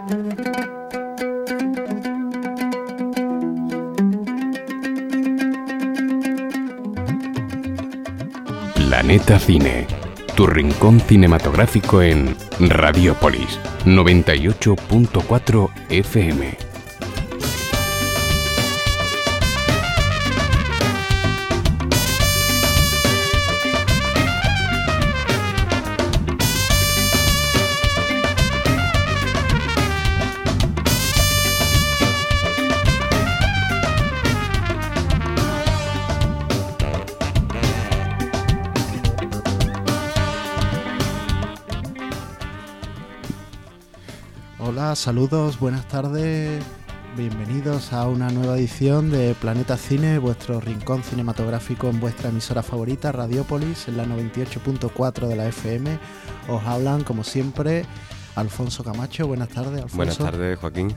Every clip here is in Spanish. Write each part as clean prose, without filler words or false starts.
Planeta Cine, tu rincón cinematográfico en Radiópolis 98.4 FM. Saludos, buenas tardes, bienvenidos a una nueva edición de Planeta Cine, vuestro rincón cinematográfico en vuestra emisora favorita, Radiópolis, en la 98.4 de la FM. Os hablan, como siempre, Alfonso Camacho. Buenas tardes, Alfonso. Buenas tardes, Joaquín.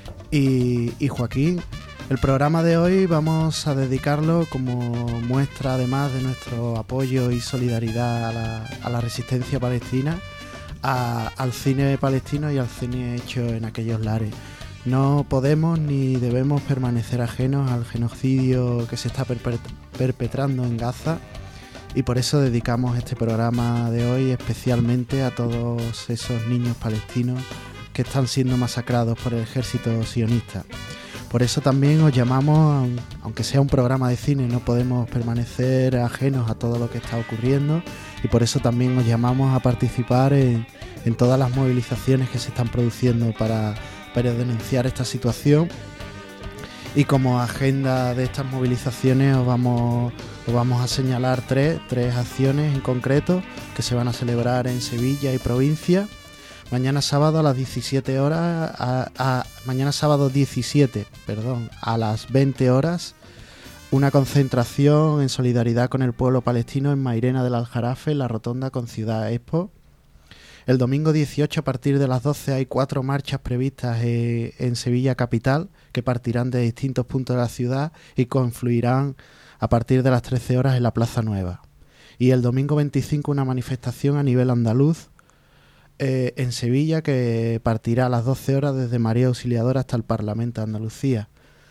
Y Joaquín, el programa de hoy vamos a dedicarlo como muestra, además de nuestro apoyo y solidaridad a la resistencia palestina, al cine palestino y al cine hecho en aquellos lares. No podemos ni debemos permanecer ajenos al genocidio que se está perpetrando en Gaza, y por eso dedicamos este programa de hoy especialmente a todos esos niños palestinos que están siendo masacrados por el ejército sionista. Por eso también os llamamos, aunque sea un programa de cine, no podemos permanecer ajenos a todo lo que está ocurriendo, y por eso también os llamamos a participar en todas las movilizaciones que se están produciendo para denunciar esta situación. Y como agenda de estas movilizaciones os vamos a señalar tres acciones en concreto que se van a celebrar en Sevilla y provincia. Mañana sábado a las 17 horas, mañana sábado 17, a las 20 horas, una concentración en solidaridad con el pueblo palestino en Mairena del Aljarafe, en la rotonda con Ciudad Expo. El domingo 18 a partir de las 12 hay 4 marchas previstas en Sevilla capital, que partirán de distintos puntos de la ciudad y confluirán a partir de las 13 horas en la Plaza Nueva. Y el domingo 25 una manifestación a nivel andaluz en Sevilla, que partirá a las 12 horas desde María Auxiliadora hasta el Parlamento de Andalucía.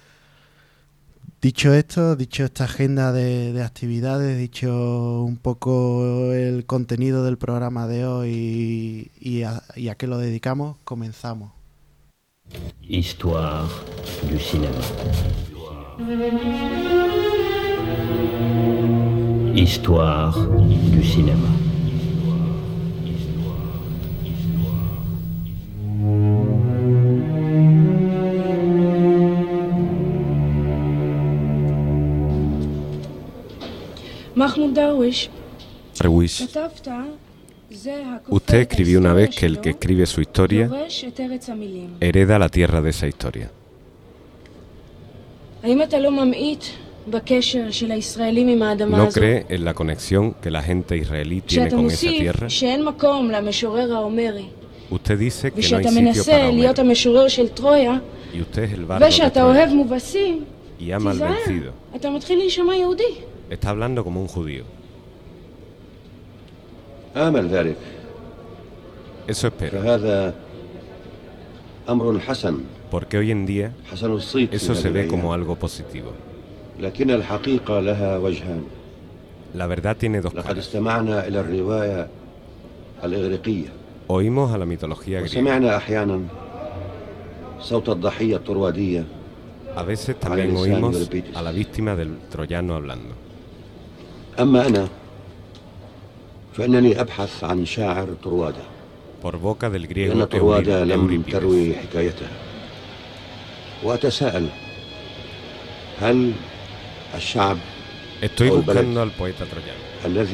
Dicho esto, dicho esta agenda de actividades, dicho un poco el contenido del programa de hoy y a qué lo dedicamos, comenzamos. Histoire du cinéma. Histoire du cinéma. Darwish, usted escribió una vez que el que escribe su historia hereda la tierra de esa historia. ¿No cree en la conexión que la gente israelí tiene con esa tierra? Usted dice que no hay sitio para Homero, y usted es el bardo de Troya y ama al vencido. Está hablando como un judío. Eso espero. Porque hoy en día eso se ve como algo positivo. La verdad tiene dos caras. Oímos a la mitología griega. A veces también oímos a la víctima del troyano hablando. Por boca del griego Eurípides. Estoy buscando al poeta troyano,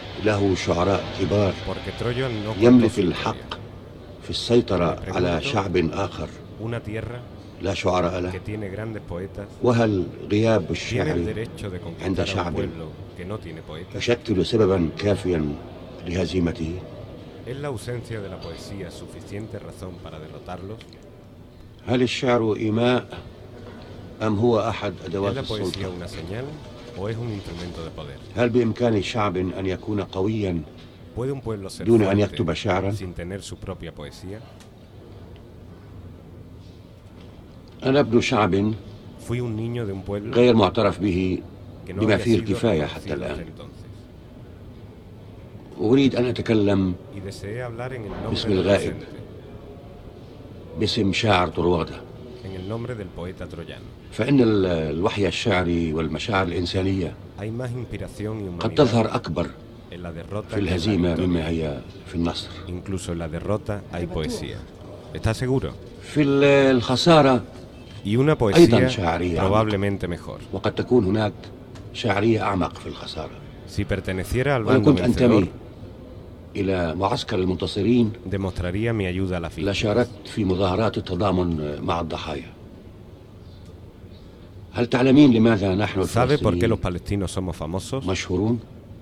porque Troya no contó su historia. Una tierra que tiene grandes poetas, ¿tiene el derecho de conquistar a un pueblo que no tiene poetas? ¿Es la ausencia de la poesía suficiente razón para derrotarlos? ¿Es la poesía una señal o es un instrumento de poder? ¿Puede un pueblo ser fuerte sin tener su propia poesía? أنا ابن شعب Fui un niño de un pueblo غير معترف به que no بما había فيه sido الكفاية حتى reconocido hasta الآن. entonces. أريد أن أتكلم Y deseé hablar en el nombre باسم del الغائب presente, باسم شاعر طروادة، en el nombre del poeta troyano. فإن الوحي الشعري والمشاعر الإنسانية Hay más inspiración y قد humanidad تظهر أكبر en la derrota في que en la الهزيمة victoria. مما هي في النصر. Incluso en la derrota hay poesía. ¿Estás seguro? في الخسارة Y una أيضا poesía شعرية probablemente mejor. وقد تكون هناك شعرية أعمق في الخسارة. Si perteneciera al ولو bando كنت أنتمي vencedor, إلى معسكر المنتصرين demostraría mi ayuda a la víctima. لشاركت في مظاهرات التضامن مع الضحايا. هل تعلمين لماذا نحن ¿Sabe por qué الفلسطينيين los palestinos somos famosos? مشهورون؟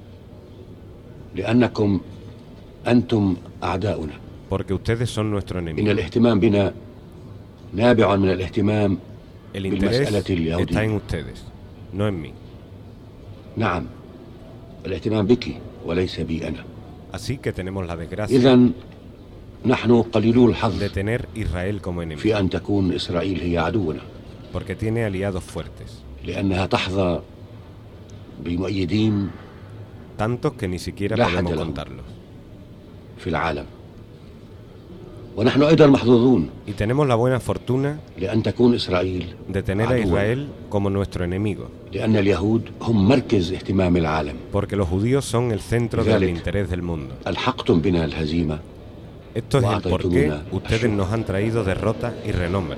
لأنكم أنتم أعداؤنا. Porque ustedes son nuestro إن enemigo. الاهتمام بنا نابع من الاهتمام El interés بالمسألة está en اليهودية. ustedes, no en mí. نعم، الاهتمام بك وليس بي أنا. Así que tenemos la desgracia إذن نحن قليلو الحظ de tener Israel como enemigo, في أن تكون إسرائيل هي عدونا، porque tiene aliados fuertes, لأنها تحظى بمؤيدين tantos que ni siquiera لا podemos حد لهم. contarlos. في العالم. ونحن أيضا محظوظون Y tenemos la buena fortuna لأن تكون إسرائيل de tener a عدونا، Israel como nuestro enemigo, لأن اليهود هم مركز اهتمام العالم. porque los judíos son el centro del لذلك interés del mundo. ألحقتم بنا الهزيمة Esto es el por qué وأعطيتمونا ustedes nos han traído derrota y renombre.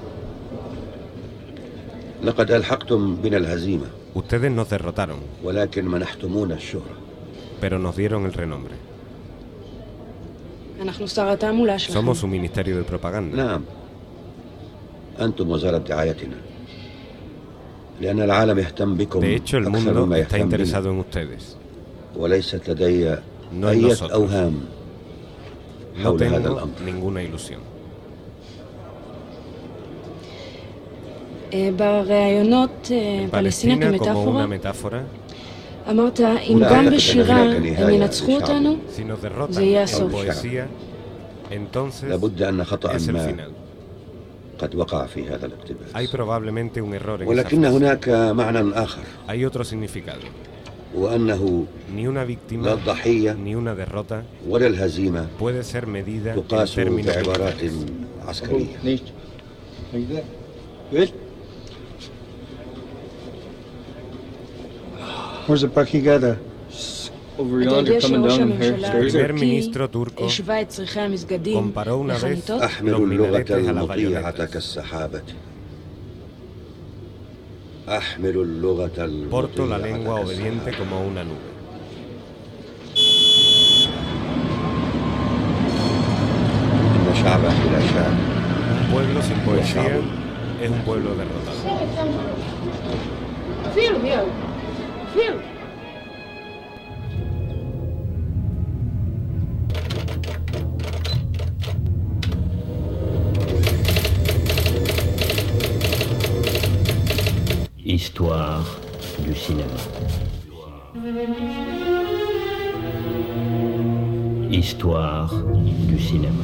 لقد ألحقتم بنا الهزيمة Ustedes nos derrotaron, ولكن منحتمونا الشهرة. pero nos dieron el renombre. אנחנו שר התעמולה שלכם. Somos un ministerio de propaganda. نعم، أنتم وزارة دعايتنا، لأن العالم يهتم بكم De hecho, el أكثر mundo مما está يهتم interesado بنا، en ustedes. وليست لدي No en أي nosotros. أوهام No حول هذا tengo الأمر. ninguna ilusión. בראיונות En פלסטינה Palestina, como כמטאפורה, una metáfora, אמרת, אם אולי גם אל בשירה תתכוון הם כנהاية ינצחו לשעב. אותנו, si nos derrotan זה יהיה en הסוף. poesía, entonces لابد أن خطأ es el ما final. قد وقع في هذا Hay الاقتباس، probablemente un error en esa ولكن frase. هناك معنى آخر، Hay otro significado. وأنه Ni una لا víctima الضحية ni una derrota ولا الهزيمة puede ser medida en تقاس términos بعبارات militares. عسكرية. Nicht. Like that. Good. Where's the Pakigada? Over אתה yonder, יודע coming שראש down הממשלה here. El primer הטורקי ministro turco השווה את צריכי המסגדים comparó una vez לחניתות? أحمل los اللغة minaretes a las المطيعة bayonetas. كالسحابة. أحمل اللغة Porto la المطيعة lengua obediente كالسحابة. como una nube. إن شعبا بلا شعب Un pueblo sin poesía es un pueblo derrotado. Histoire du cinéma. Histoire du cinéma.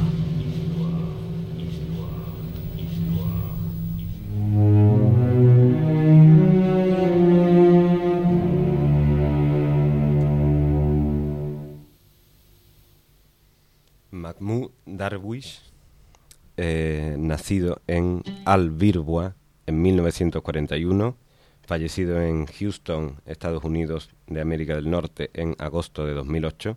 Mahmoud Darwish, nacido en Al-Birwa en 1941, fallecido en Houston, Estados Unidos de América del Norte, en agosto de 2008,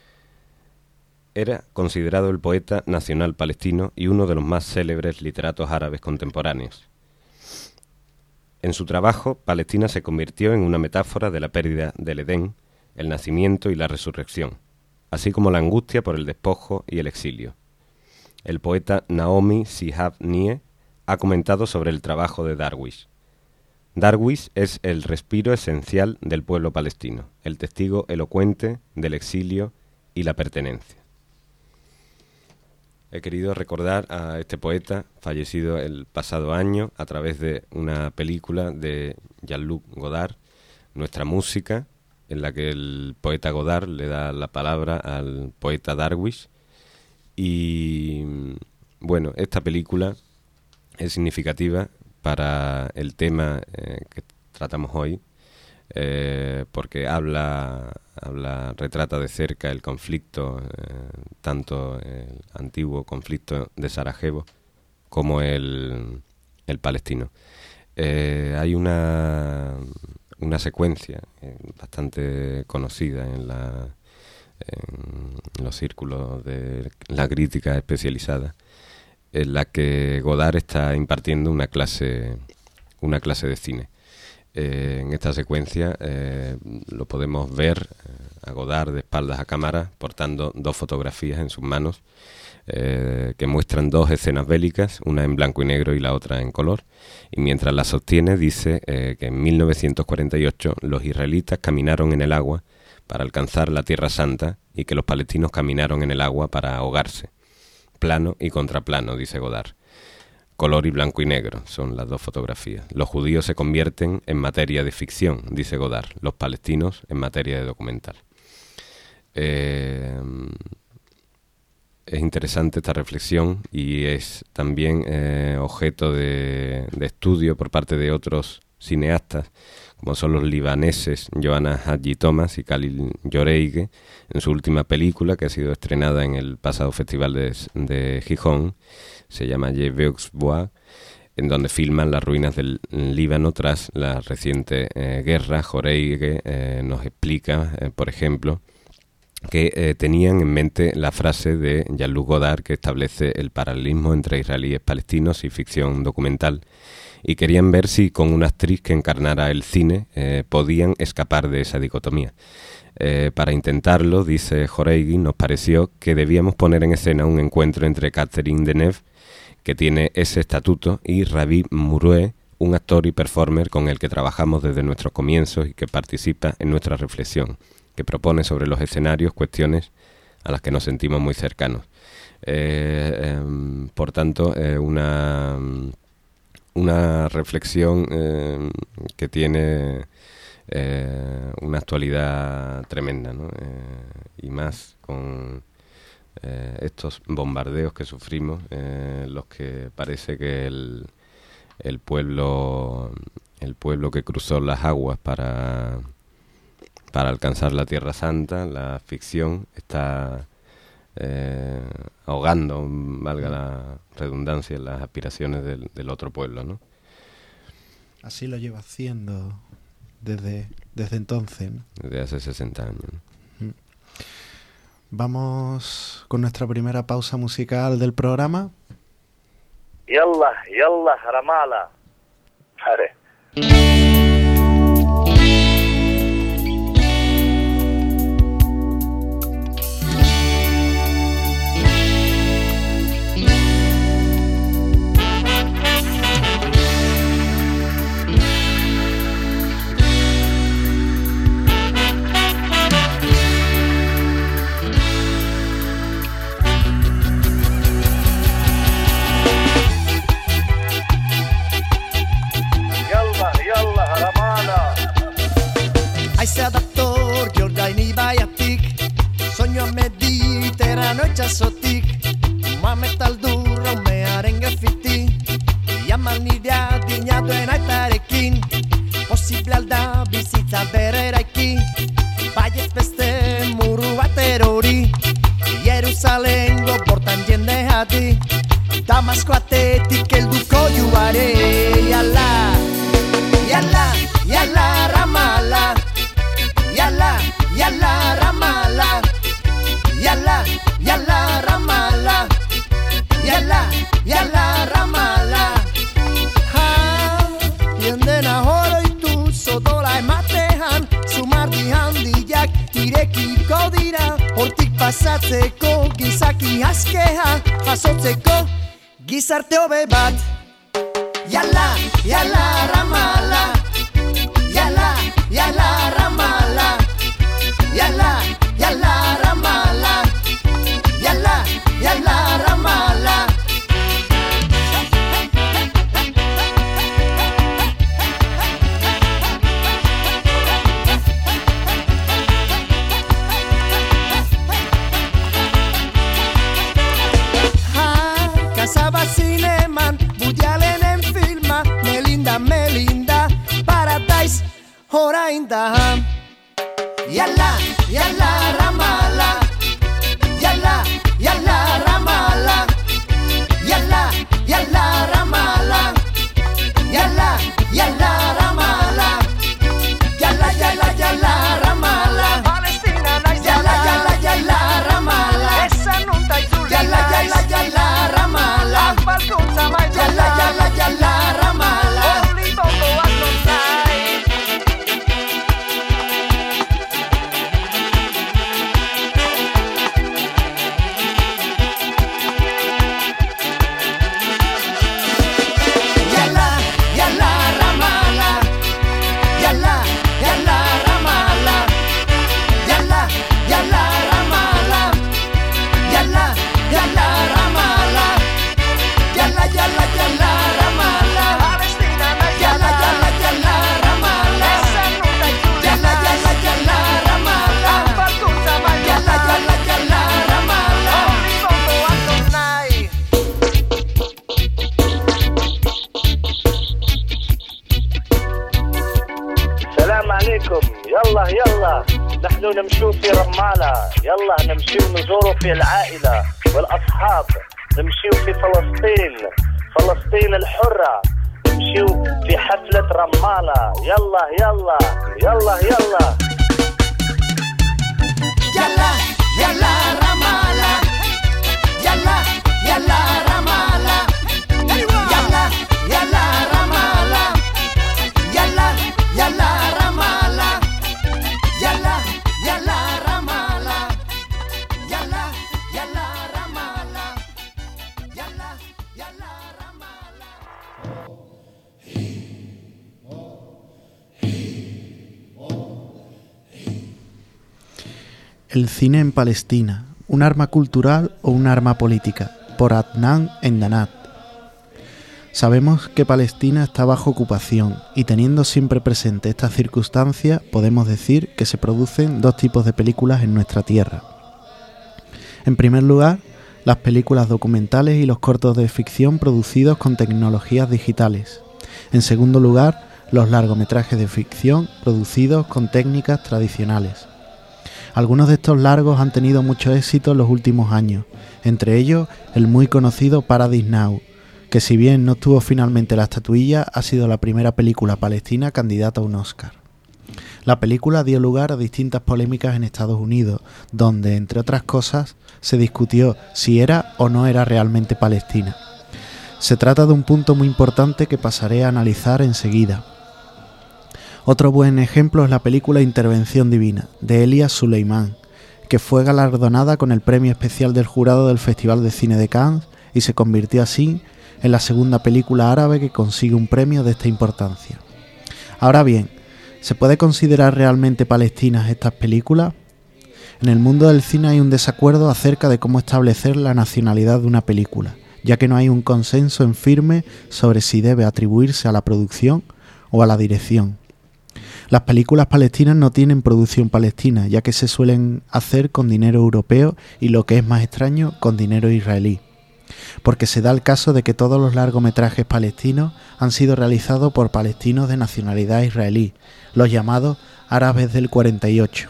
era considerado el poeta nacional palestino y uno de los más célebres literatos árabes contemporáneos. En su trabajo, Palestina se convirtió en una metáfora de la pérdida del Edén, el nacimiento y la resurrección, así como la angustia por el despojo y el exilio. El poeta Naomi Shihab Nie ha comentado sobre el trabajo de Darwish. Darwish es el respiro esencial del pueblo palestino, el testigo elocuente del exilio y la pertenencia. He querido recordar a este poeta, fallecido el pasado año, a través de una película de Jean-Luc Godard, Nuestra música, en la que el poeta Godard le da la palabra al poeta Darwish. Y bueno, esta película es significativa para el tema que tratamos hoy, porque retrata de cerca el conflicto, tanto el antiguo conflicto de Sarajevo como el palestino. Hay una secuencia bastante conocida en los círculos de la crítica especializada, en la que Godard está impartiendo una clase de cine. En esta secuencia lo podemos ver a Godard de espaldas a cámara, portando 2 fotografías en sus manos, que muestran 2 escenas bélicas, una en blanco y negro y la otra en color, y mientras la sostiene dice que en 1948 los israelitas caminaron en el agua para alcanzar la Tierra Santa y que los palestinos caminaron en el agua para ahogarse. Plano y contraplano, dice Godard. Color y blanco y negro son las 2 fotografías. Los judíos se convierten en materia de ficción, dice Godard, los palestinos en materia de documental. Es interesante esta reflexión y es también objeto de estudio por parte de otros cineastas, como son los libaneses Johanna Hadji Thomas y Khalil Yoreige, en su última película, que ha sido estrenada en el pasado Festival de Gijón. Se llama Je veux voir, en donde filman las ruinas del Líbano tras la reciente guerra. Yoreige nos explica, por ejemplo, que tenían en mente la frase de Jean-Luc Godard que establece el paralelismo entre israelíes palestinos y ficción documental, y querían ver si con una actriz que encarnara el cine podían escapar de esa dicotomía. Para intentarlo, dice Yoreige, nos pareció que debíamos poner en escena un encuentro entre Catherine Deneuve, que tiene ese estatuto, y Ravi Mourouet, un actor y performer con el que trabajamos desde nuestros comienzos y que participa en nuestra reflexión, que propone sobre los escenarios cuestiones a las que nos sentimos muy cercanos. Por tanto, una reflexión que tiene una actualidad tremenda, ¿no? Y más con estos bombardeos que sufrimos, los que parece que el pueblo que cruzó las aguas para alcanzar la Tierra Santa, la ficción, está ahogando, valga la redundancia, las aspiraciones del otro pueblo, ¿no? Así lo lleva haciendo desde entonces, ¿no? Desde hace 60 años, ¿no? Vamos con nuestra primera pausa musical del programa. Yallah, Ramallah. Vale. Haizea dator Jordaini baiatik, soinua mediterrano itxasotik, mametaldurra umearen gefiti, jaman nirea dinatuen aitarekin, posible alda bizitza berreraiki, baiez beste muru bat erori, Jerusalengo portan jende hati, Damasko atetik helduko juare, yala, yala, yala, Ramallah. Yalla, yalla, Ramallah. Yalla, yalla, Ramallah. Yalla, yalla, Ramallah. Ha, jende nahoro ituzo dola ematean, sumardi handiak irekiko dira, hortik pasatzeko gizaki askeha, jasotzeko gizarte hobe bat. Yalla, yalla, Ramallah. Yalla, yalla, Ramallah. Yalla, yalla, Ramallah. Yalla, yalla, Ramallah. Ha, kasaba zineman, budialen نمشوا في رمالة يلا نمشوا نزوروا في العائلة والأصحاب نمشوا في فلسطين الحرة نمشوا في حفلة رمالة يلا يلا يلا يلا يلا يلا رمالة يلا يلا رمالة يلا يلا رمالة يلا يلا رمالة يلا يلا رمالة يلا يلا رمالة يلا يلا رمالة. El cine en Palestina, un arma cultural o un arma política, por Adnan Endanat. Sabemos que Palestina está bajo ocupación y teniendo siempre presente estas circunstancias podemos decir que se producen dos tipos de películas en nuestra tierra. En primer lugar, las películas documentales y los cortos de ficción producidos con tecnologías digitales. En segundo lugar, los largometrajes de ficción producidos con técnicas tradicionales. Algunos de estos largos han tenido mucho éxito en los últimos años, entre ellos el muy conocido Paradise Now, que si bien no obtuvo finalmente la estatuilla, ha sido la primera película palestina candidata a un Oscar. La película dio lugar a distintas polémicas en Estados Unidos, donde, entre otras cosas, se discutió si era o no era realmente palestina. Se trata de un punto muy importante que pasaré a analizar enseguida. Otro buen ejemplo es la película Intervención Divina, de Elias Suleiman, que fue galardonada con el premio especial del jurado del Festival de Cine de Cannes y se convirtió así en la segunda película árabe que consigue un premio de esta importancia. Ahora bien, ¿se puede considerar realmente palestinas estas películas? En el mundo del cine hay un desacuerdo acerca de cómo establecer la nacionalidad de una película, ya que no hay un consenso en firme sobre si debe atribuirse a la producción o a la dirección. Las películas palestinas no tienen producción palestina, ya que se suelen hacer con dinero europeo y, lo que es más extraño, con dinero israelí. Porque se da el caso de que todos los largometrajes palestinos han sido realizados por palestinos de nacionalidad israelí, los llamados árabes del 48.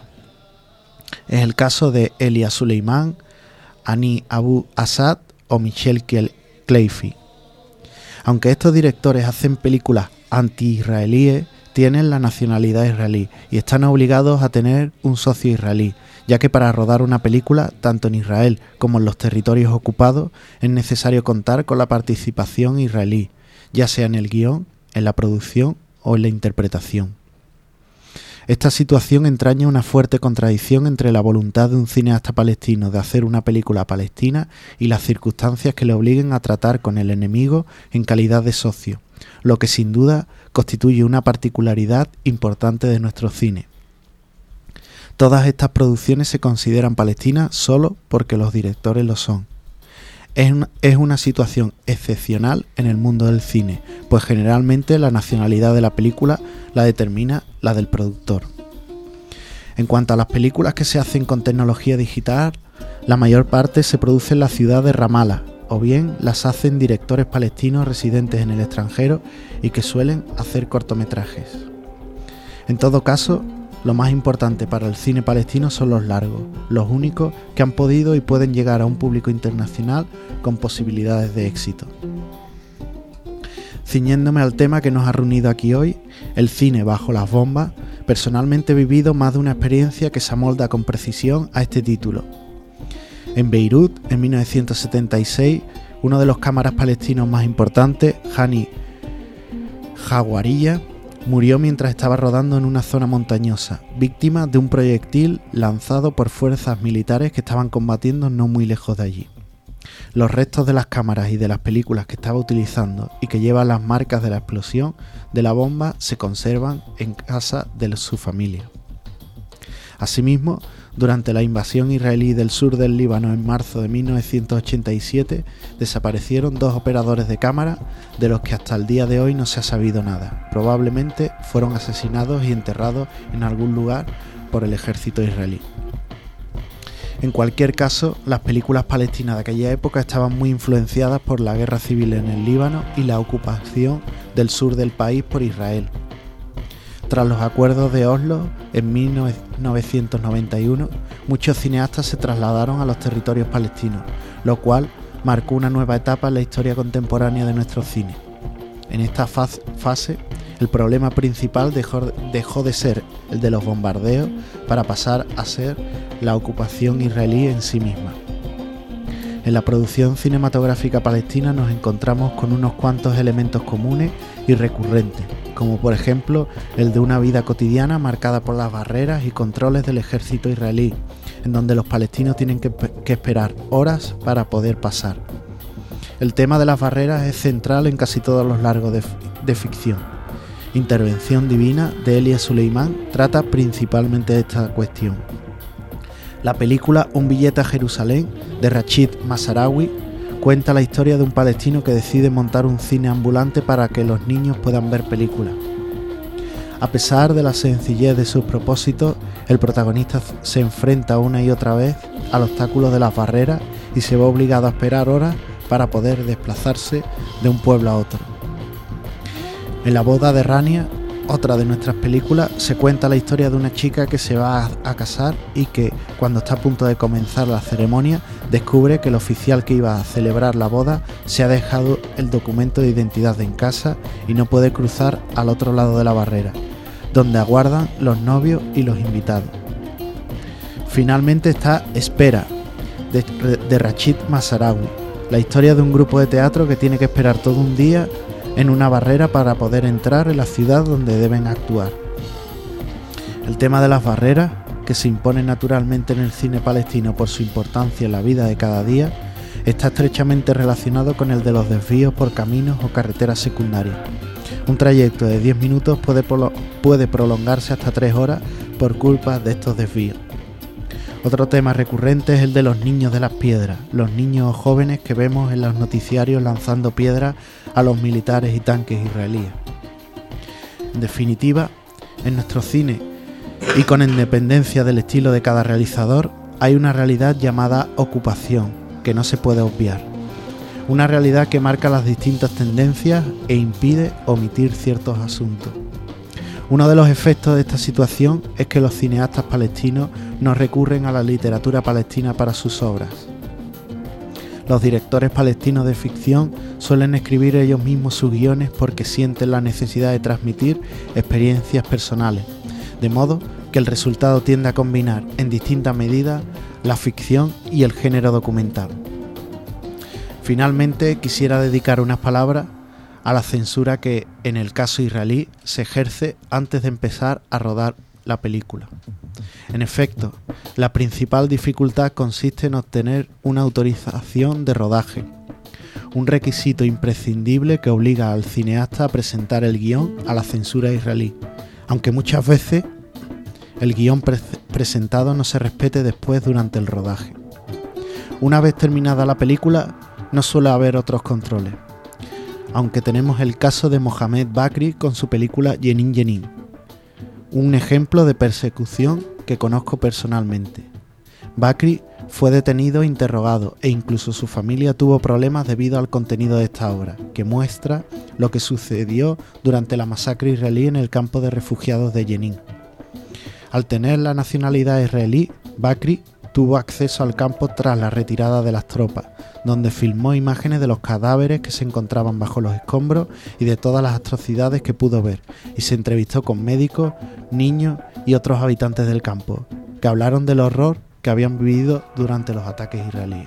Es el caso de Elias Suleiman, Ani Abu Assad o Michel Kleifi. Aunque estos directores hacen películas anti-israelíes, tienen la nacionalidad israelí y están obligados a tener un socio israelí, ya que para rodar una película, tanto en Israel como en los territorios ocupados, es necesario contar con la participación israelí, ya sea en el guión, en la producción o en la interpretación. Esta situación entraña una fuerte contradicción entre la voluntad de un cineasta palestino de hacer una película palestina y las circunstancias que le obliguen a tratar con el enemigo en calidad de socio, lo que sin duda constituye una particularidad importante de nuestro cine. Todas estas producciones se consideran palestinas solo porque los directores lo son. Es una situación excepcional en el mundo del cine, pues generalmente la nacionalidad de la película la determina la del productor. En cuanto a las películas que se hacen con tecnología digital, la mayor parte se produce en la ciudad de Ramallah, o bien las hacen directores palestinos residentes en el extranjero y que suelen hacer cortometrajes. En todo caso, lo más importante para el cine palestino son los largos, los únicos que han podido y pueden llegar a un público internacional con posibilidades de éxito. Ciñéndome al tema que nos ha reunido aquí hoy, el cine bajo las bombas, personalmente he vivido más de una experiencia que se amolda con precisión a este título. En Beirut, en 1976, uno de los cámaras palestinos más importantes, Hani Jawariya, murió mientras estaba rodando en una zona montañosa, víctima de un proyectil lanzado por fuerzas militares que estaban combatiendo no muy lejos de allí. Los restos de las cámaras y de las películas que estaba utilizando y que llevan las marcas de la explosión de la bomba se conservan en casa de su familia. Asimismo, durante la invasión israelí del sur del Líbano en marzo de 1987, desaparecieron 2 operadores de cámara, de los que hasta el día de hoy no se ha sabido nada. Probablemente fueron asesinados y enterrados en algún lugar por el ejército israelí. En cualquier caso, las películas palestinas de aquella época estaban muy influenciadas por la guerra civil en el Líbano y la ocupación del sur del país por Israel. Tras los acuerdos de Oslo en 1991, muchos cineastas se trasladaron a los territorios palestinos, lo cual marcó una nueva etapa en la historia contemporánea de nuestro cine. En esta fase, el problema principal dejó de ser el de los bombardeos para pasar a ser la ocupación israelí en sí misma. En la producción cinematográfica palestina nos encontramos con unos cuantos elementos comunes y recurrentes, como por ejemplo el de una vida cotidiana marcada por las barreras y controles del ejército israelí, en donde los palestinos tienen que esperar horas para poder pasar. El tema de las barreras es central en casi todos los largos de ficción. Intervención divina de Elia Suleimán trata principalmente de esta cuestión. La película Un billete a Jerusalén de Rachid Masarawi cuenta la historia de un palestino que decide montar un cine ambulante para que los niños puedan ver películas. A pesar de la sencillez de sus propósitos, el protagonista se enfrenta una y otra vez al obstáculo de las barreras y se ve obligado a esperar horas para poder desplazarse de un pueblo a otro. En La boda de Rania, otra de nuestras películas, se cuenta la historia de una chica que se va a casar y que, cuando está a punto de comenzar la ceremonia, descubre que el oficial que iba a celebrar la boda se ha dejado el documento de identidad en casa y no puede cruzar al otro lado de la barrera, donde aguardan los novios y los invitados. Finalmente está Espera, de Rachid Masarawi, la historia de un grupo de teatro que tiene que esperar todo un día en una barrera para poder entrar en la ciudad donde deben actuar. El tema de las barreras, que se impone naturalmente en el cine palestino por su importancia en la vida de cada día, está estrechamente relacionado con el de los desvíos por caminos o carreteras secundarias. Un trayecto de 10 minutos puede prolongarse hasta 3 horas por culpa de estos desvíos. Otro tema recurrente es el de los niños de las piedras, los niños o jóvenes que vemos en los noticiarios lanzando piedras a los militares y tanques israelíes. En definitiva, en nuestro cine, y con independencia del estilo de cada realizador, hay una realidad llamada ocupación, que no se puede obviar. Una realidad que marca las distintas tendencias e impide omitir ciertos asuntos. Uno de los efectos de esta situación es que los cineastas palestinos no recurren a la literatura palestina para sus obras. Los directores palestinos de ficción suelen escribir ellos mismos sus guiones porque sienten la necesidad de transmitir experiencias personales, de modo que el resultado tiende a combinar en distintas medidas la ficción y el género documental. Finalmente, quisiera dedicar unas palabras a la censura que, en el caso israelí, se ejerce antes de empezar a rodar la película. En efecto, la principal dificultad consiste en obtener una autorización de rodaje, un requisito imprescindible que obliga al cineasta a presentar el guión a la censura israelí, aunque muchas veces el guión presentado no se respete después durante el rodaje. Una vez terminada la película, no suele haber otros controles, aunque tenemos el caso de Mohamed Bakri con su película Jenin Jenin, un ejemplo de persecución que conozco personalmente. Bakri fue detenido e interrogado e incluso su familia tuvo problemas debido al contenido de esta obra, que muestra lo que sucedió durante la masacre israelí en el campo de refugiados de Jenin. Al tener la nacionalidad israelí, Bakri tuvo acceso al campo tras la retirada de las tropas, donde filmó imágenes de los cadáveres que se encontraban bajo los escombros y de todas las atrocidades que pudo ver, y se entrevistó con médicos, niños y otros habitantes del campo, que hablaron del horror que habían vivido durante los ataques israelíes.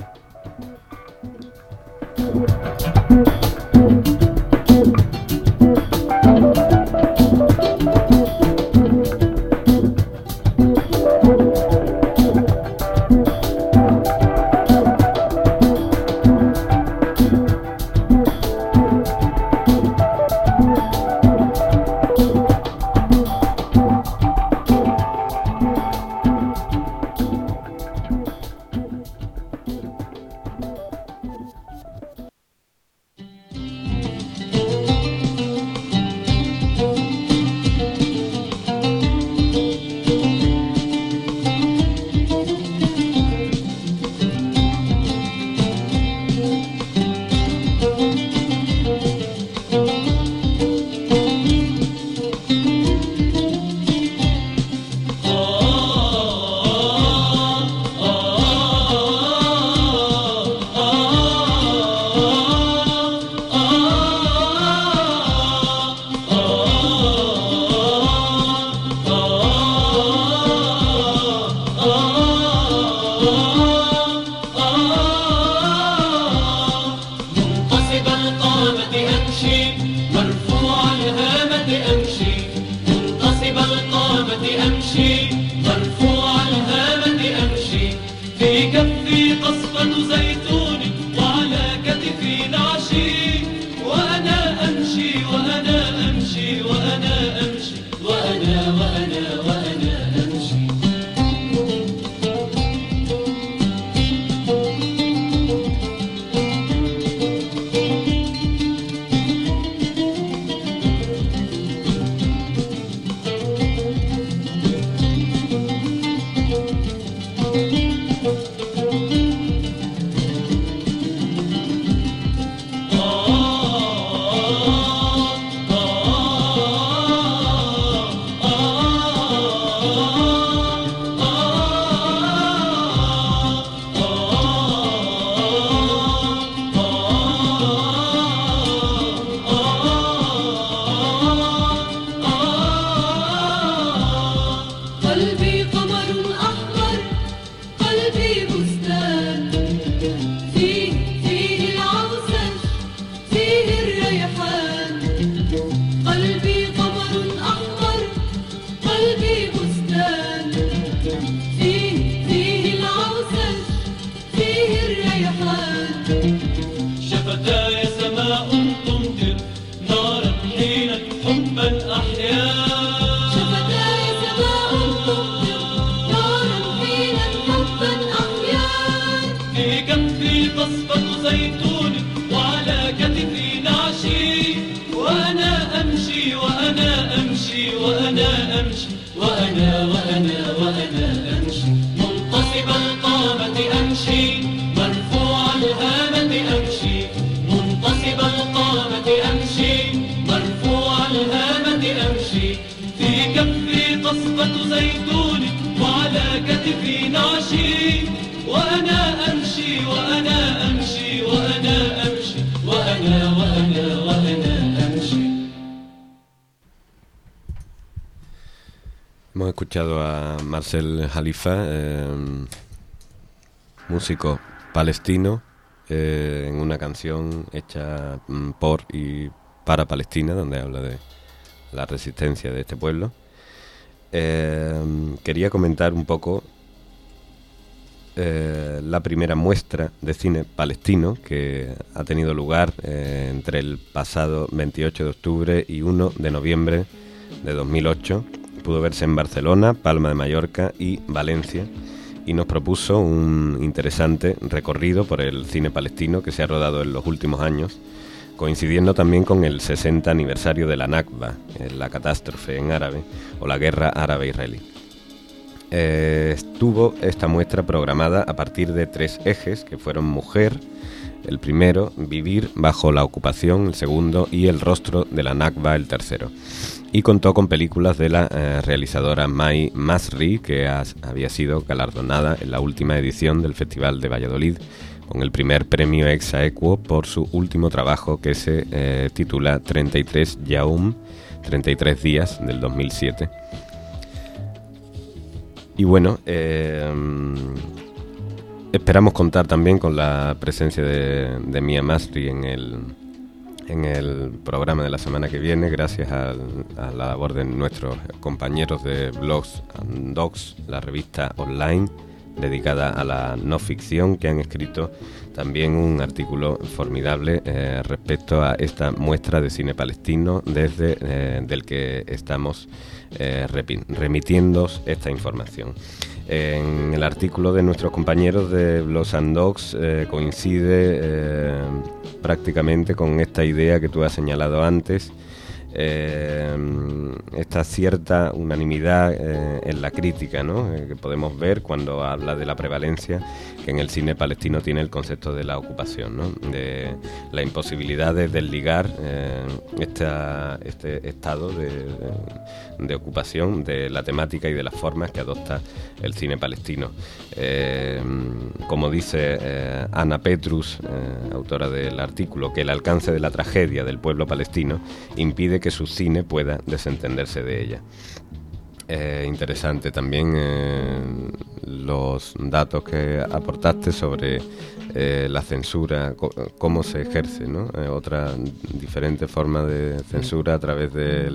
كتفي نعشي وأنا أمشي وأنا أمشي وأنا أمشي وأنا أمشي. Hemos escuchado a Marcel Halifa, músico palestino, en una canción hecha por y para Palestina, donde habla de la resistencia de este pueblo. Quería comentar un poco la primera muestra de cine palestino que ha tenido lugar entre el pasado 28 de octubre y 1 de noviembre de 2008. Pudo verse en Barcelona, Palma de Mallorca y Valencia, y nos propuso un interesante recorrido por el cine palestino que se ha rodado en los últimos años, coincidiendo también con el 60 aniversario de la Nakba, la catástrofe en árabe, o la guerra árabe-israelí. Estuvo esta muestra programada a partir de 3 ejes, que fueron mujer, el primero, vivir bajo la ocupación, el segundo, y el rostro de la Nakba, el tercero. Y contó con películas de la realizadora Mai Masri, que había sido galardonada en la última edición del Festival de Valladolid con el primer premio ex aequo por su último trabajo, que se titula 33 Yaum, 33 días, del 2007. Y bueno, esperamos contar también con la presencia de Mia Masri en el programa de la semana que viene, gracias a la labor de nuestros compañeros de Blogs and Dogs, la revista online dedicada a la no ficción, que han escrito también un artículo formidable respecto a esta muestra de cine palestino del que estamos remitiéndoos esta información. En el artículo de nuestros compañeros de Blogs and Dogs coincide prácticamente con esta idea que tú has señalado antes, esta cierta unanimidad en la crítica, ¿no? Que podemos ver cuando habla de la prevalencia que en el cine palestino tiene el concepto de la ocupación, ¿no? De la imposibilidad de desligar este estado de ocupación de la temática y de las formas que adopta el cine palestino. Como dice Ana Petrus, autora del artículo, que el alcance de la tragedia del pueblo palestino impide que su cine pueda desentenderse de ella. Interesante también los datos que aportaste sobre la censura, cómo se ejerce, ¿no? Otra diferente forma de censura a través de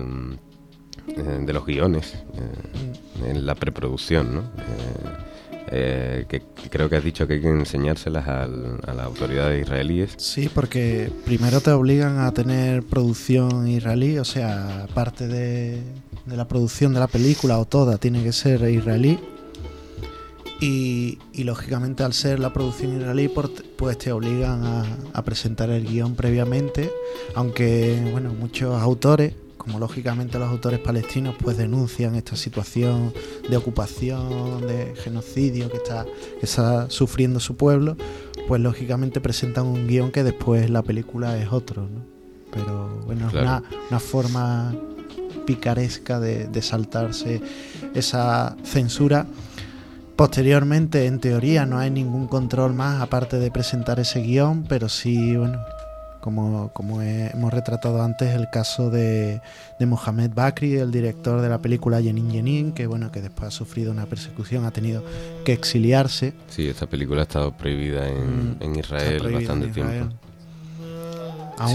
los guiones, en la preproducción, ¿no? que creo que has dicho que hay que enseñárselas a las autoridades israelíes. Sí, porque primero te obligan a tener producción israelí, o sea, parte de la producción de la película o toda tiene que ser israelí. Y lógicamente al ser la producción israelí pues te obligan a presentar el guión previamente, aunque bueno, muchos autores, como lógicamente los autores palestinos, pues denuncian esta situación de ocupación, de genocidio que está sufriendo su pueblo, pues lógicamente presentan un guión que después la película es otro, ¿no? Pero bueno, claro, es una forma picaresca de saltarse esa censura. Posteriormente, en teoría, no hay ningún control más aparte de presentar ese guión, pero sí, bueno, como hemos retratado antes el caso de Mohamed Bakri, el director de la película Jenin Jenin, que bueno, que después ha sufrido una persecución, ha tenido que exiliarse. Sí, esta película ha estado prohibida en Israel bastante tiempo. Aún sí,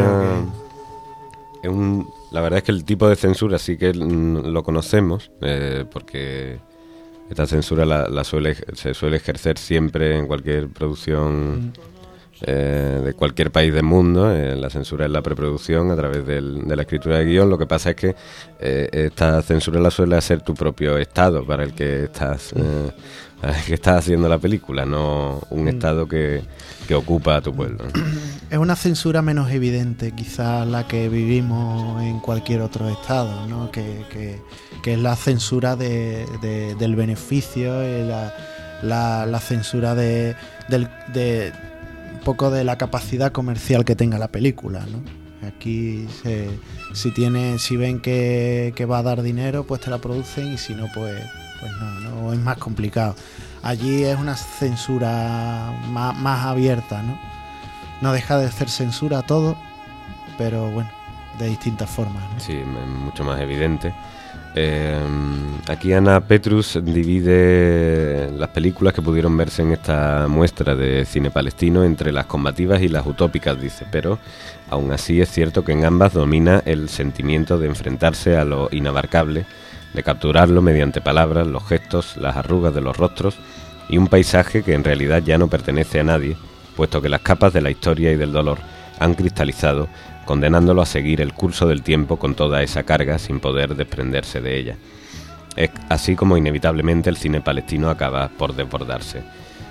hoy la verdad es que el tipo de censura sí que lo conocemos, porque esta censura se suele ejercer siempre en cualquier producción de cualquier país del mundo. La censura es la preproducción a través de la escritura de guión. Lo que pasa es que esta censura la suele hacer tu propio Estado para el que estás haciendo la película, no un Estado que ocupa a tu pueblo, ¿no? Es una censura menos evidente quizás la que vivimos en cualquier otro Estado, ¿no? Que es la censura del beneficio, la censura de un poco de la capacidad comercial que tenga la película, ¿no? Aquí si ven que va a dar dinero, pues te la producen, y si no, pues no es más complicado. Allí es una censura más abierta, ¿no? No deja de ser censura a todo, pero bueno, de distintas formas, ¿no? Sí, mucho más evidente. Aquí Ana Petrus divide las películas que pudieron verse en esta muestra de cine palestino entre las combativas y las utópicas, dice, pero aún así es cierto que en ambas domina el sentimiento de enfrentarse a lo inabarcable, de capturarlo mediante palabras, los gestos, las arrugas de los rostros y un paisaje que en realidad ya no pertenece a nadie, puesto que las capas de la historia y del dolor han cristalizado, condenándolo a seguir el curso del tiempo con toda esa carga sin poder desprenderse de ella. Es así como inevitablemente el cine palestino acaba por desbordarse.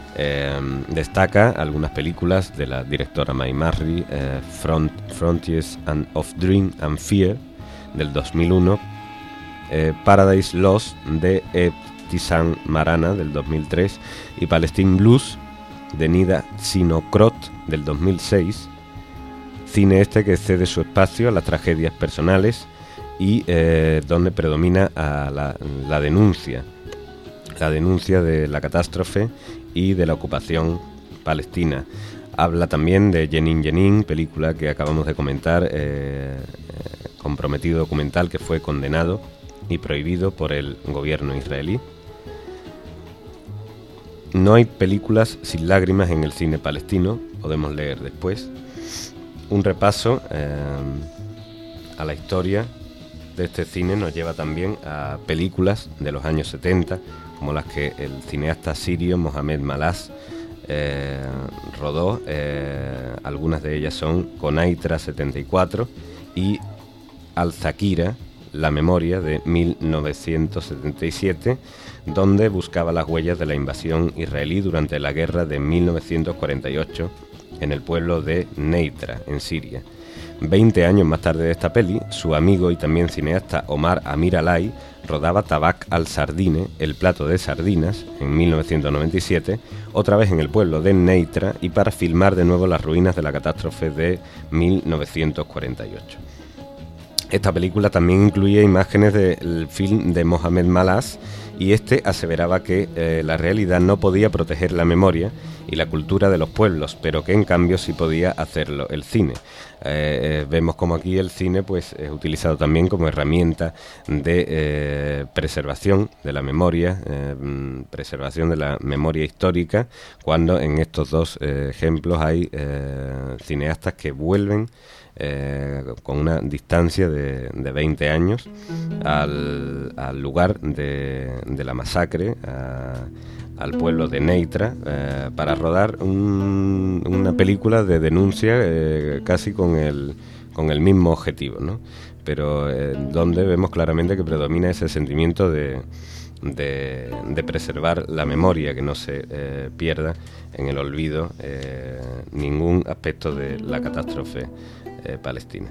Destaca algunas películas de la directora May Marri, Frontiers of Dream and Fear del 2001, Paradise Lost de Ebtisam Marana del 2003 y Palestine Blues de Nida Sinokrot del 2006. Cine que cede su espacio a las tragedias personales y donde predomina la denuncia de la catástrofe y de la ocupación palestina. Habla también de Jenin Jenin, película que acabamos de comentar, comprometido documental que fue condenado y prohibido por el gobierno israelí. No hay películas sin lágrimas en el cine palestino, podemos leer después. Un repaso a la historia de este cine nos lleva también a películas de los años 70, como las que el cineasta sirio Mohamed Malaz rodó. Algunas de ellas son Konaitra 74 y Al-Zakira, La memoria, de 1977, donde buscaba las huellas de la invasión israelí durante la guerra de 1948 en el pueblo de Neitra, en Siria. 20 años más tarde de esta peli, su amigo y también cineasta Omar Amir Alay rodaba Tabak al-Sardine, El plato de sardinas, en 1997, otra vez en el pueblo de Neitra y para filmar de nuevo las ruinas de la catástrofe de 1948. Esta película también incluía imágenes del film de Mohamed Malaz y aseveraba que la realidad no podía proteger la memoria y la cultura de los pueblos, pero que en cambio sí podía hacerlo el cine. Vemos como aquí el cine pues es utilizado también como herramienta de preservación de la memoria, preservación de la memoria histórica, cuando en estos dos ejemplos hay cineastas que vuelven con una distancia de 20 años al lugar de la masacre, al pueblo de Neitra, para rodar una película de denuncia casi con el mismo objetivo, ¿no? Pero donde vemos claramente que predomina ese sentimiento de preservar la memoria, que no se pierda en el olvido ningún aspecto de la catástrofe palestina.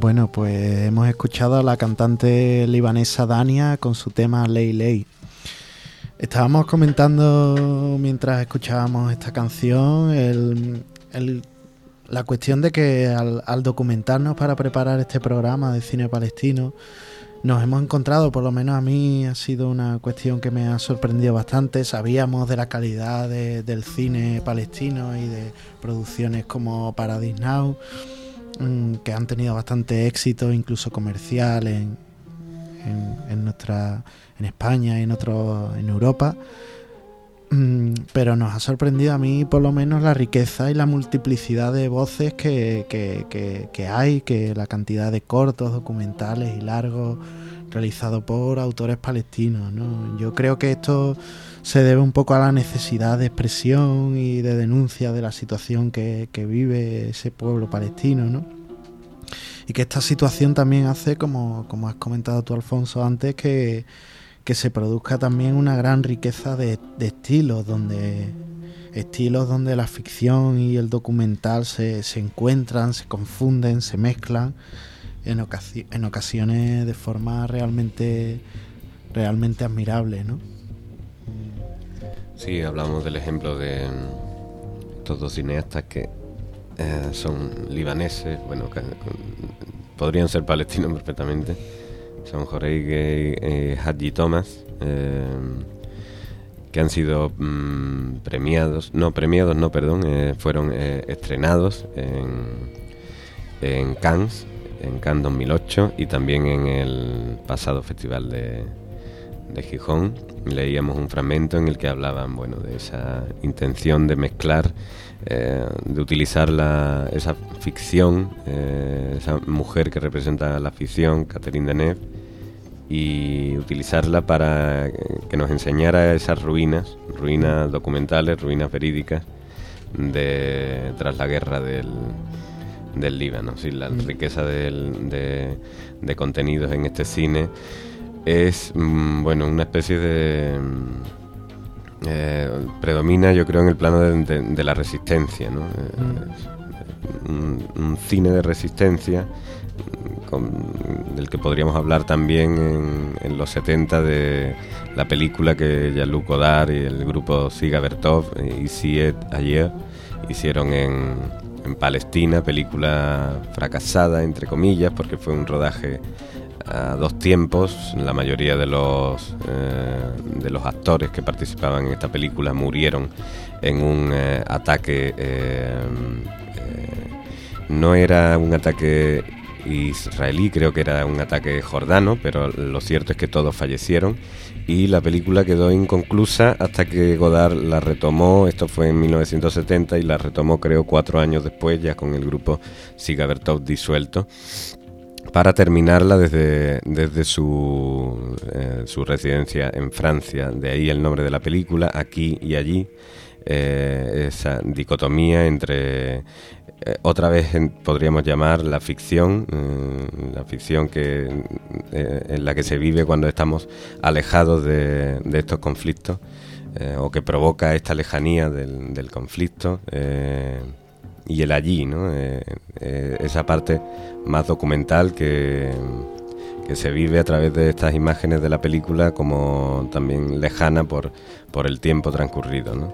Bueno, pues hemos escuchado a la cantante libanesa Dania con su tema Ley Ley. Estábamos comentando mientras escuchábamos esta canción la cuestión de que al documentarnos para preparar este programa de cine palestino nos hemos encontrado, por lo menos a mí ha sido una cuestión que me ha sorprendido bastante. Sabíamos de la calidad del cine palestino y de producciones como Paradise Now, que han tenido bastante éxito, incluso comercial en España y en Europa, pero nos ha sorprendido a mí por lo menos la riqueza y la multiplicidad de voces que hay, que la cantidad de cortos, documentales y largos realizados por autores palestinos, ¿no? Yo creo que esto se debe un poco a la necesidad de expresión y de denuncia de la situación que vive ese pueblo palestino, ¿no? Y que esta situación también hace, como has comentado tú, Alfonso, antes, que se produzca también una gran riqueza de estilos donde la ficción y el documental se encuentran, se confunden, se mezclan en ocasiones de forma realmente admirable, ¿no? Sí, hablamos del ejemplo de estos dos cineastas que son libaneses, bueno, podrían ser palestinos perfectamente. Son Jauregui y Haji Thomas, que han sido fueron estrenados en Cannes 2008 y también en el pasado festival de Gijón. Leíamos un fragmento en el que hablaban, bueno, de esa intención de mezclar, de utilizar esa ficción, esa mujer que representa la ficción, Catherine Deneuve, y utilizarla para que nos enseñara esas ruinas documentales, ruinas verídicas tras la guerra del Líbano. Sí, la riqueza de contenidos en este cine es, bueno, una especie de predomina, yo creo, en el plano de la resistencia, ¿no? Un cine de resistencia del que podríamos hablar también en los 70 de la película que Jean-Luc Godard y el grupo Siga Bertov y Siet Ayer hicieron en Palestina, película fracasada entre comillas porque fue un rodaje a dos tiempos. La mayoría de los actores que participaban en esta película murieron en un ataque, no era un ataque israelí, creo que era un ataque jordano, pero lo cierto es que todos fallecieron y la película quedó inconclusa hasta que Godard la retomó. Esto fue en 1970 y la retomó, creo, 4 años después, ya con el grupo Siga Bertov disuelto, para terminarla desde su residencia en Francia. De ahí el nombre de la película, Aquí y Allí, esa dicotomía entre, otra vez podríamos llamar la ficción en la que se vive cuando estamos alejados de estos conflictos, o que provoca esta lejanía del conflicto, y el allí, ¿no? Esa parte más documental que se vive a través de estas imágenes de la película, como también lejana por el tiempo transcurrido, ¿no?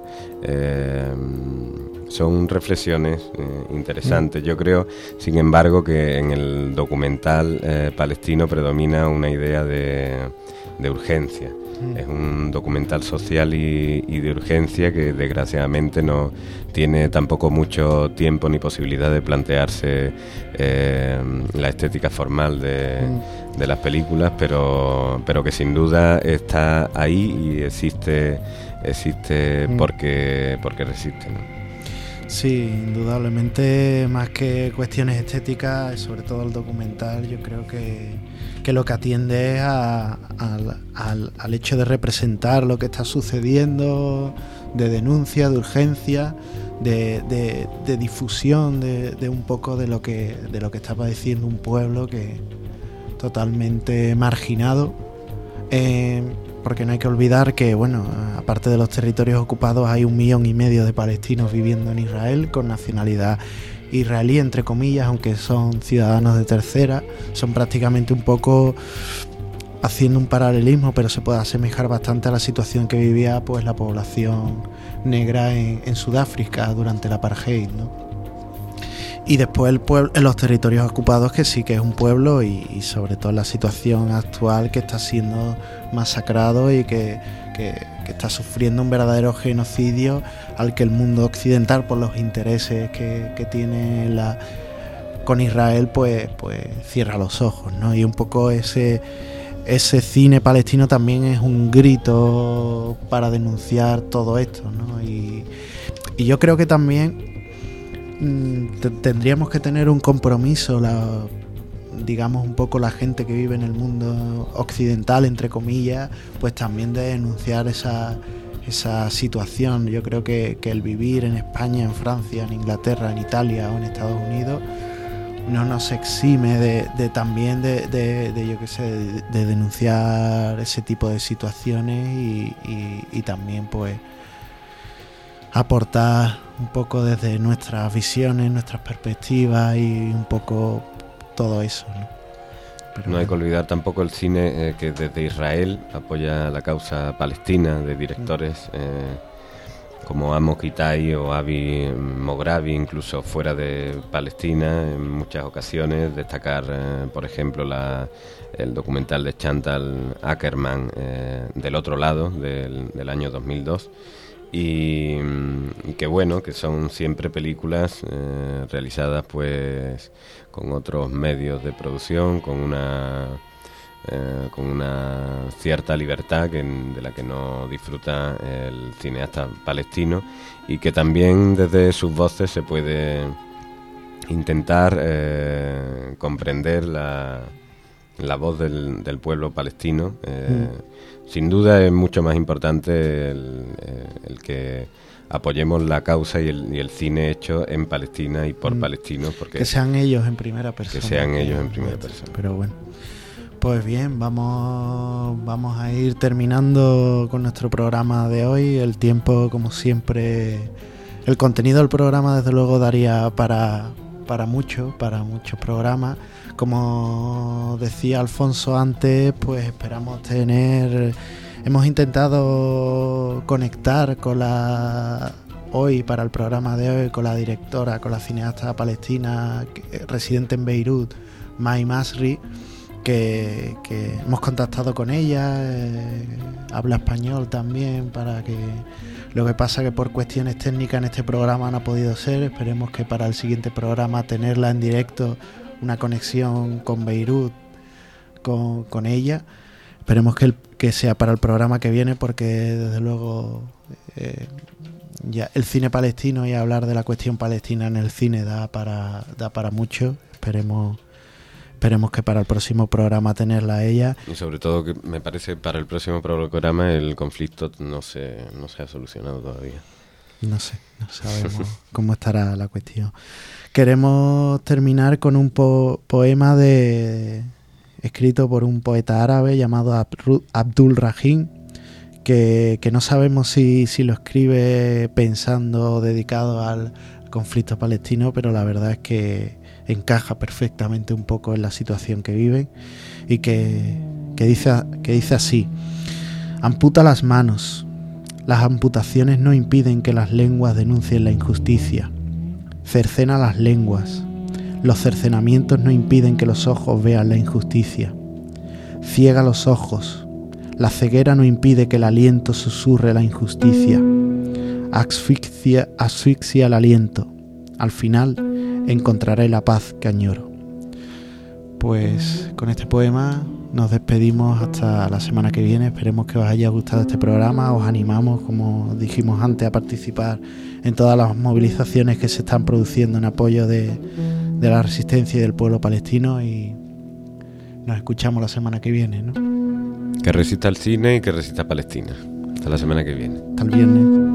Son reflexiones interesantes. Yo creo, sin embargo, que en el documental palestino predomina una idea de urgencia. Es un documental social y de urgencia que desgraciadamente no tiene tampoco mucho tiempo ni posibilidad de plantearse la estética formal de las películas, pero que sin duda está ahí y existe porque resiste, ¿no? Sí, indudablemente, más que cuestiones estéticas, sobre todo el documental, yo creo que lo que atiende es al hecho de representar lo que está sucediendo, de denuncia, de urgencia, de difusión de un poco de lo que está padeciendo un pueblo que totalmente marginado, porque no hay que olvidar que, bueno, aparte de los territorios ocupados hay 1,5 millones de palestinos viviendo en Israel con nacionalidad israelí, entre comillas, aunque son ciudadanos de tercera, son prácticamente un poco, haciendo un paralelismo, pero se puede asemejar bastante a la situación que vivía pues la población negra en Sudáfrica durante el apartheid, ¿no? Y después el pueblo, en los territorios ocupados, que sí que es un pueblo, y sobre todo en la situación actual, que está siendo masacrado y que está sufriendo un verdadero genocidio al que el mundo occidental, por los intereses que tiene con Israel, pues cierra los ojos, ¿no? Y un poco ese cine palestino también es un grito para denunciar todo esto, ¿no? Y yo creo que también tendríamos que tener un compromiso, digamos un poco la gente que vive en el mundo occidental, entre comillas, pues también de denunciar esa situación. Yo creo que el vivir en España, en Francia, en Inglaterra, en Italia o en Estados Unidos no nos exime de también yo qué sé, de denunciar ese tipo de situaciones y también pues aportar un poco desde nuestras visiones, nuestras perspectivas y un poco todo eso, ¿no? Pero no hay que olvidar tampoco el cine que desde Israel apoya la causa palestina, de directores como Amos Gitai o Avi Mograbi, incluso fuera de Palestina en muchas ocasiones. Destacar, por ejemplo, el documental de Chantal Ackerman, Del otro lado, del año 2002. Y que bueno, que son siempre películas realizadas pues con otros medios de producción, con una cierta libertad de la que no disfruta el cineasta palestino, y que también desde sus voces se puede intentar comprender la voz del pueblo palestino. Sin duda es mucho más importante el que apoyemos la causa y el cine hecho en Palestina y por palestinos, porque que sean ellos en primera persona. Que sean ellos en primera persona. Pero bueno, pues bien, vamos a ir terminando con nuestro programa de hoy. El tiempo, como siempre, el contenido del programa desde luego daría para muchos programas. Como decía Alfonso antes, pues hemos intentado conectar hoy para el programa de hoy con la directora, con la cineasta palestina residente en Beirut, Mai Masri, que hemos contactado con ella, habla español también, lo que pasa que por cuestiones técnicas en este programa no ha podido ser. Esperemos que para el siguiente programa tenerla en directo, una conexión con Beirut con ella. Esperemos que sea para el programa que viene, porque desde luego ya el cine palestino y hablar de la cuestión palestina en el cine da para mucho. Esperemos que para el próximo programa tenerla a ella. Y sobre todo que me parece para el próximo programa el conflicto no se ha solucionado todavía. No sabemos cómo estará la cuestión. Queremos terminar con un poema escrito por un poeta árabe llamado Abdul Rahim, que no sabemos si lo escribe pensando, dedicado al conflicto palestino, pero la verdad es que encaja perfectamente un poco en la situación que viven, y que dice así: amputa las manos. Las amputaciones no impiden que las lenguas denuncien la injusticia. Cercena las lenguas. Los cercenamientos no impiden que los ojos vean la injusticia. Ciega los ojos. La ceguera no impide que el aliento susurre la injusticia. Asfixia el aliento. Al final encontraré la paz que añoro. Pues con este poema nos despedimos hasta la semana que viene. Esperemos que os haya gustado este programa. Os animamos, como dijimos antes, a participar en todas las movilizaciones que se están produciendo en apoyo de la resistencia y del pueblo palestino, y nos escuchamos la semana que viene, ¿no? Que resista el cine y que resista Palestina. Hasta la semana que viene. Hasta el viernes.